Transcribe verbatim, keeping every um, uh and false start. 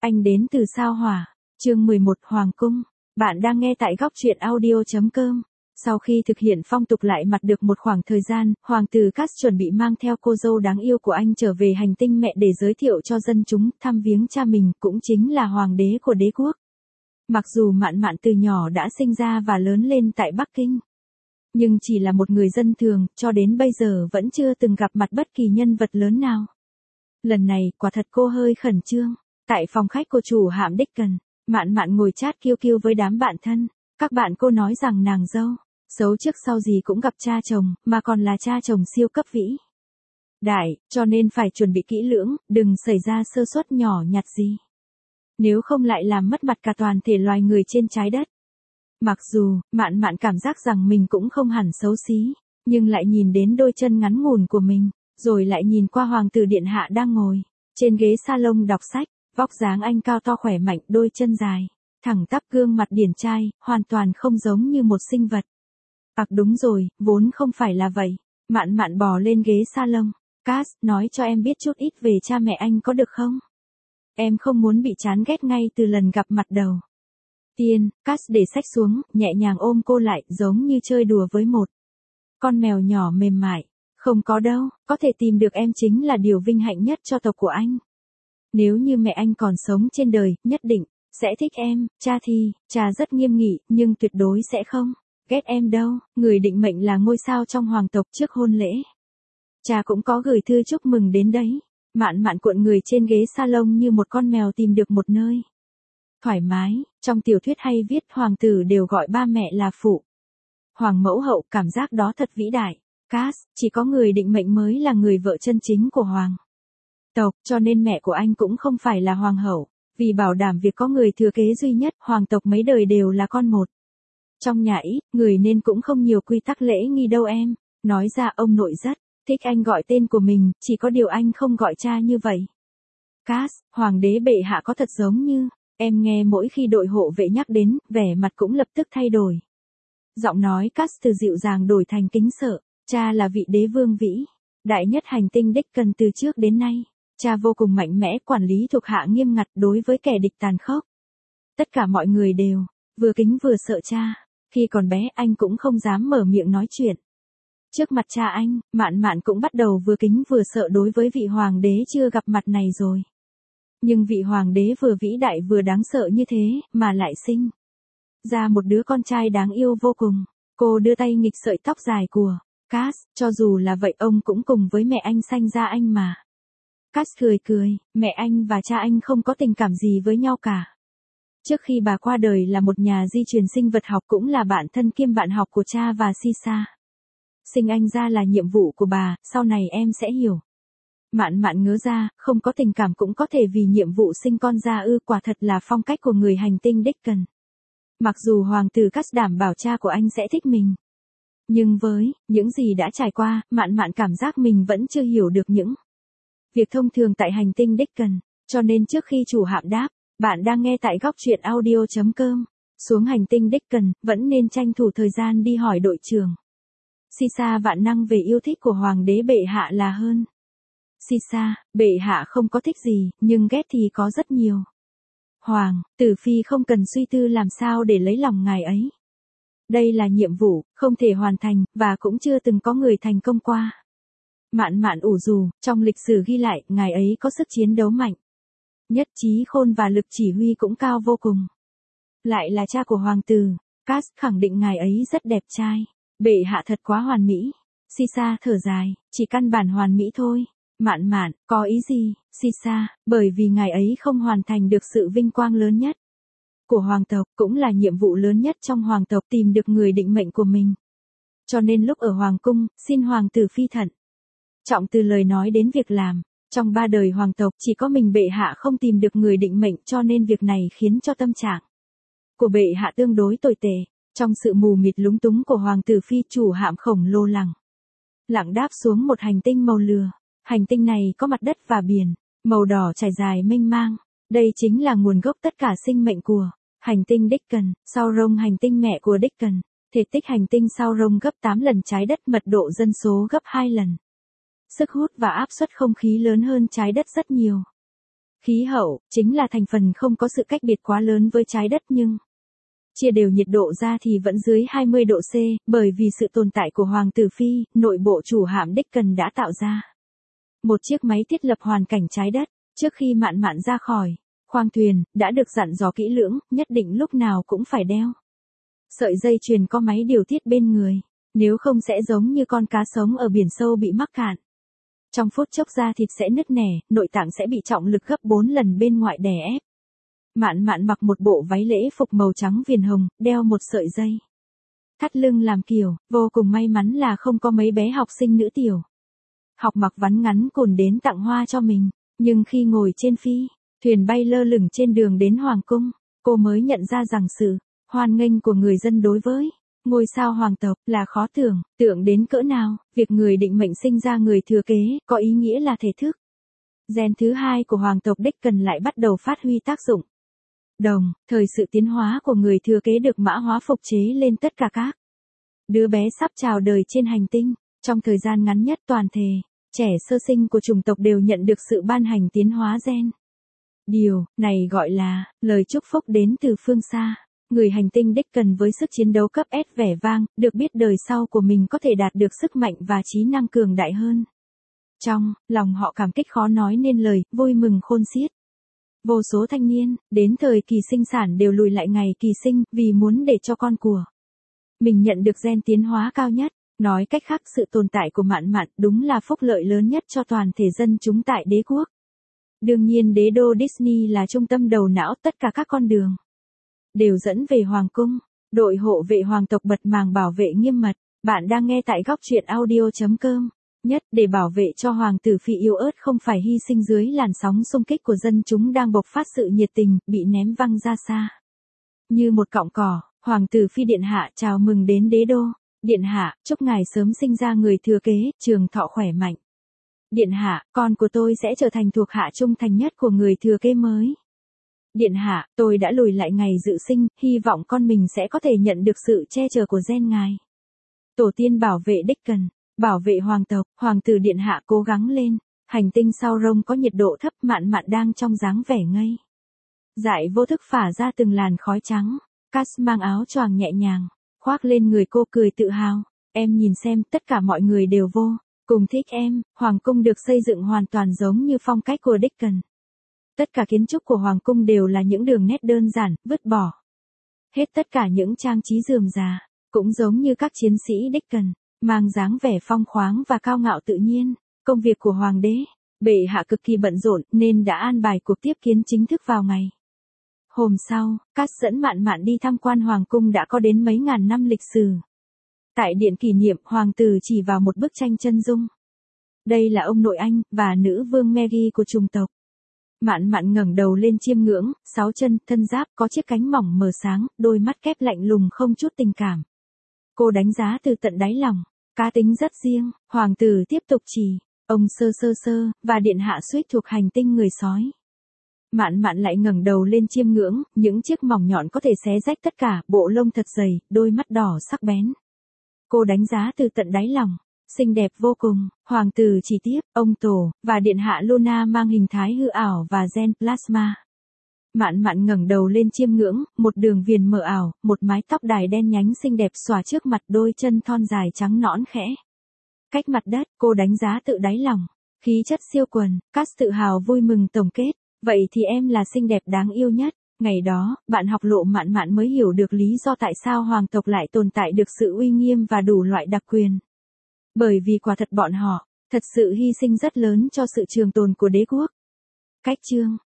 Anh đến từ sao Hỏa. Chương mười một Hoàng cung. Bạn đang nghe tại góc truyện audio chấm com. Sau khi thực hiện phong tục lại mặt được một khoảng thời gian, hoàng tử Cast chuẩn bị mang theo cô dâu đáng yêu của anh trở về hành tinh mẹ để giới thiệu cho dân chúng, thăm viếng cha mình, cũng chính là hoàng đế của đế quốc. Mặc dù Mạn Mạn từ nhỏ đã sinh ra và lớn lên tại Bắc Kinh, nhưng chỉ là một người dân thường, cho đến bây giờ vẫn chưa từng gặp mặt bất kỳ nhân vật lớn nào. Lần này, quả thật cô hơi khẩn trương. Tại phòng khách của chủ hạm Dickon, Mạn Mạn ngồi chat kiêu kiêu với đám bạn thân. Các bạn cô nói rằng nàng dâu, xấu trước sau gì cũng gặp cha chồng, mà còn là cha chồng siêu cấp vĩ đại, cho nên phải chuẩn bị kỹ lưỡng, đừng xảy ra sơ suất nhỏ nhặt gì. Nếu không lại làm mất mặt cả toàn thể loài người trên trái đất. Mặc dù, Mạn Mạn cảm giác rằng mình cũng không hẳn xấu xí, nhưng lại nhìn đến đôi chân ngắn ngủn của mình, rồi lại nhìn qua hoàng tử điện hạ đang ngồi trên ghế salon đọc sách, vóc dáng anh cao to khỏe mạnh, đôi chân dài, thẳng tắp, gương mặt điển trai, hoàn toàn không giống như một sinh vật. Ặc đúng rồi, vốn không phải là vậy. Mạn Mạn bò lên ghế salon. Cast, nói cho em biết chút ít về cha mẹ anh có được không? Em không muốn bị chán ghét ngay từ lần gặp mặt đầu tiên. Cast để sách xuống, nhẹ nhàng ôm cô lại, giống như chơi đùa với một con mèo nhỏ mềm mại. Không có đâu, có thể tìm được em chính là điều vinh hạnh nhất cho tộc của anh. Nếu như mẹ anh còn sống trên đời, nhất định sẽ thích em. Cha thì, cha rất nghiêm nghị, nhưng tuyệt đối sẽ không ghét em đâu. Người định mệnh là ngôi sao trong hoàng tộc trước hôn lễ. Cha cũng có gửi thư chúc mừng đến đấy. Mạn Mạn cuộn người trên ghế salon như một con mèo tìm được một nơi thoải mái. Trong tiểu thuyết hay viết hoàng tử đều gọi ba mẹ là phụ hoàng mẫu hậu, cảm giác đó thật vĩ đại. Cast, chỉ có người định mệnh mới là người vợ chân chính của hoàng tộc, cho nên mẹ của anh cũng không phải là hoàng hậu. Vì bảo đảm việc có người thừa kế duy nhất, hoàng tộc mấy đời đều là con một. Trong nhà ít người nên cũng không nhiều quy tắc lễ nghi đâu em. Nói ra ông nội rất thích anh gọi tên của mình, chỉ có điều anh không gọi cha như vậy. Cast, hoàng đế bệ hạ có thật giống như, em nghe mỗi khi đội hộ vệ nhắc đến, vẻ mặt cũng lập tức thay đổi. Giọng nói Cast từ dịu dàng đổi thành kính sợ. Cha là vị đế vương vĩ đại nhất hành tinh Dickon từ trước đến nay. Cha vô cùng mạnh mẽ, quản lý thuộc hạ nghiêm ngặt, đối với kẻ địch tàn khốc. Tất cả mọi người đều vừa kính vừa sợ cha. Khi còn bé anh cũng không dám mở miệng nói chuyện trước mặt cha anh. Mạn Mạn cũng bắt đầu vừa kính vừa sợ đối với vị hoàng đế chưa gặp mặt này rồi. Nhưng vị hoàng đế vừa vĩ đại vừa đáng sợ như thế, mà lại sinh ra một đứa con trai đáng yêu vô cùng. Cô đưa tay nghịch sợi tóc dài của Cast, cho dù là vậy ông cũng cùng với mẹ anh sanh ra anh mà. Cast cười cười, mẹ anh và cha anh không có tình cảm gì với nhau cả. Trước khi bà qua đời là một nhà di truyền sinh vật học, cũng là bạn thân kiêm bạn học của cha và Sisa. Sinh anh ra là nhiệm vụ của bà, sau này em sẽ hiểu. Mạn Mạn ngớ ra, không có tình cảm cũng có thể vì nhiệm vụ sinh con ra ư? Quả thật là phong cách của người hành tinh Dickon. Mặc dù hoàng tử Cast đảm bảo cha của anh sẽ thích mình, nhưng với những gì đã trải qua, Mạn Mạn cảm giác mình vẫn chưa hiểu được những việc thông thường tại hành tinh Dickon. Cho nên trước khi chủ hạm đáp, bạn đang nghe tại góc truyện audio chấm com, xuống hành tinh Dickon, vẫn nên tranh thủ thời gian đi hỏi đội trưởng Sisa vạn năng về yêu thích của hoàng đế bệ hạ là hơn. Sisa, bệ hạ không có thích gì, nhưng ghét thì có rất nhiều. Hoàng tử phi không cần suy tư làm sao để lấy lòng ngài ấy. Đây là nhiệm vụ không thể hoàn thành, và cũng chưa từng có người thành công qua. Mạn Mạn ủ rù, trong lịch sử ghi lại, ngài ấy có sức chiến đấu mạnh, nhất trí khôn và lực chỉ huy cũng cao vô cùng. Lại là cha của hoàng tử. Cast khẳng định ngài ấy rất đẹp trai. Bệ hạ thật quá hoàn mỹ. Sisa thở dài, chỉ căn bản hoàn mỹ thôi. Mạn Mạn, có ý gì? Sisa, bởi vì ngài ấy không hoàn thành được sự vinh quang lớn nhất của hoàng tộc, cũng là nhiệm vụ lớn nhất trong hoàng tộc, tìm được người định mệnh của mình. Cho nên lúc ở hoàng cung, xin hoàng tử phi thận trọng từ lời nói đến việc làm. Trong ba đời hoàng tộc, chỉ có mình bệ hạ không tìm được người định mệnh, cho nên việc này khiến cho tâm trạng của bệ hạ tương đối tồi tệ. Trong sự mù mịt lúng túng của hoàng tử phi, chủ hạm khổng lồ lẳng lặng đáp xuống một hành tinh màu lửa. Hành tinh này có mặt đất và biển màu đỏ trải dài mênh mang. Đây chính là nguồn gốc tất cả sinh mệnh của hành tinh Dickon. Sauron, hành tinh mẹ của Dickon. Thể tích hành tinh Sauron gấp tám lần trái đất, mật độ dân số gấp hai lần. Sức hút và áp suất không khí lớn hơn trái đất rất nhiều. Khí hậu, chính là thành phần không có sự cách biệt quá lớn với trái đất nhưng chia đều nhiệt độ ra thì vẫn dưới hai mươi độ C, bởi vì sự tồn tại của Hoàng tử Phi, nội bộ chủ hạm Deacon đã tạo ra một chiếc máy thiết lập hoàn cảnh trái đất. Trước khi Mạn Mạn ra khỏi khoang thuyền, đã được dặn dò kỹ lưỡng, nhất định lúc nào cũng phải đeo sợi dây chuyền có máy điều tiết bên người, nếu không sẽ giống như con cá sống ở biển sâu bị mắc cạn. Trong phút chốc da thịt sẽ nứt nẻ, nội tạng sẽ bị trọng lực gấp bốn lần bên ngoài đè ép. Mạn Mạn mặc một bộ váy lễ phục màu trắng viền hồng, đeo một sợi dây thắt lưng làm kiều, vô cùng may mắn là không có mấy bé học sinh nữ tiểu học mặc vắn ngắn cồn đến tặng hoa cho mình, nhưng khi ngồi trên phi thuyền bay lơ lửng trên đường đến Hoàng cung, cô mới nhận ra rằng sự hoan nghênh của người dân đối với ngôi sao hoàng tộc là khó tưởng tượng đến cỡ nào. Việc người định mệnh sinh ra người thừa kế có ý nghĩa là thể thức gen thứ hai của hoàng tộc Deacon lại bắt đầu phát huy tác dụng. Đồng thời sự tiến hóa của người thừa kế được mã hóa phục chế lên tất cả các đứa bé sắp chào đời trên hành tinh. Trong thời gian ngắn nhất, toàn thể trẻ sơ sinh của chủng tộc đều nhận được sự ban hành tiến hóa gen. Điều này gọi là lời chúc phúc đến từ phương xa. Người hành tinh Deacon với sức chiến đấu cấp S vẻ vang, được biết đời sau của mình có thể đạt được sức mạnh và trí năng cường đại hơn. Trong lòng họ cảm kích khó nói nên lời, vui mừng khôn xiết. Vô số thanh niên, đến thời kỳ sinh sản đều lùi lại ngày kỳ sinh, vì muốn để cho con của mình nhận được gen tiến hóa cao nhất. Nói cách khác, sự tồn tại của Mạn Mạn đúng là phúc lợi lớn nhất cho toàn thể dân chúng tại đế quốc. Đương nhiên đế đô Disney là trung tâm đầu não, tất cả các con đường đều dẫn về Hoàng cung. Đội hộ vệ hoàng tộc bật màng bảo vệ nghiêm mật. Bạn đang nghe tại góc truyện audio chấm com. Nhất để bảo vệ cho hoàng tử Phi yếu ớt không phải hy sinh dưới làn sóng xung kích của dân chúng đang bộc phát sự nhiệt tình, bị ném văng ra xa. Như một cọng cỏ, hoàng tử Phi điện hạ chào mừng đến đế đô. Điện hạ, chúc ngài sớm sinh ra người thừa kế, trường thọ khỏe mạnh. Điện hạ, con của tôi sẽ trở thành thuộc hạ trung thành nhất của người thừa kế mới. Điện hạ, tôi đã lùi lại ngày dự sinh, hy vọng con mình sẽ có thể nhận được sự che chở của gen ngài. Tổ tiên bảo vệ Deacon, bảo vệ hoàng tộc, hoàng tử điện hạ cố gắng lên. Hành tinh sau rông có nhiệt độ thấp, Mạn Mạn đang trong dáng vẻ ngây dại vô thức phả ra từng làn khói trắng. Cass mang áo choàng nhẹ nhàng khoác lên người cô, cười tự hào. Em nhìn xem, tất cả mọi người đều vô cùng thích em. Hoàng cung được xây dựng hoàn toàn giống như phong cách của Deacon. Tất cả kiến trúc của hoàng cung đều là những đường nét đơn giản, vứt bỏ hết tất cả những trang trí rườm rà, cũng giống như các chiến sĩ Deacon, mang dáng vẻ phong khoáng và cao ngạo tự nhiên. Công việc của hoàng đế, bệ hạ cực kỳ bận rộn nên đã an bài cuộc tiếp kiến chính thức vào ngày hôm sau. Cass dẫn Mạn Mạn đi tham quan hoàng cung đã có đến mấy ngàn năm lịch sử. Tại điện kỷ niệm, hoàng tử chỉ vào một bức tranh chân dung. Đây là ông nội anh và nữ vương Mary của chủng tộc. Mạn Mạn ngẩng đầu lên chiêm ngưỡng, sáu chân, thân giáp, có chiếc cánh mỏng mờ sáng, đôi mắt kép lạnh lùng không chút tình cảm. Cô đánh giá từ tận đáy lòng, cá tính rất riêng. Hoàng tử tiếp tục chỉ, ông sơ sơ sơ, và điện hạ suýt thuộc hành tinh người sói. Mạn Mạn lại ngẩng đầu lên chiêm ngưỡng, những chiếc mỏng nhọn có thể xé rách tất cả, bộ lông thật dày, đôi mắt đỏ sắc bén. Cô đánh giá từ tận đáy lòng, xinh đẹp vô cùng. Hoàng tử chỉ tiếp, ông tổ và điện hạ Luna mang hình thái hư ảo và gen plasma. Mạn Mạn ngẩng đầu lên chiêm ngưỡng, một đường viền mờ ảo, một mái tóc đài đen nhánh xinh đẹp xõa trước mặt, đôi chân thon dài trắng nõn khẽ cách mặt đất. Cô đánh giá tự đáy lòng, khí chất siêu quần. Cass tự hào vui mừng tổng kết, vậy thì em là xinh đẹp đáng yêu nhất. Ngày đó, bạn học lộ Mạn Mạn mới hiểu được lý do tại sao hoàng tộc lại tồn tại được sự uy nghiêm và đủ loại đặc quyền. Bởi vì quả thật bọn họ thật sự hy sinh rất lớn cho sự trường tồn của đế quốc. Cách chương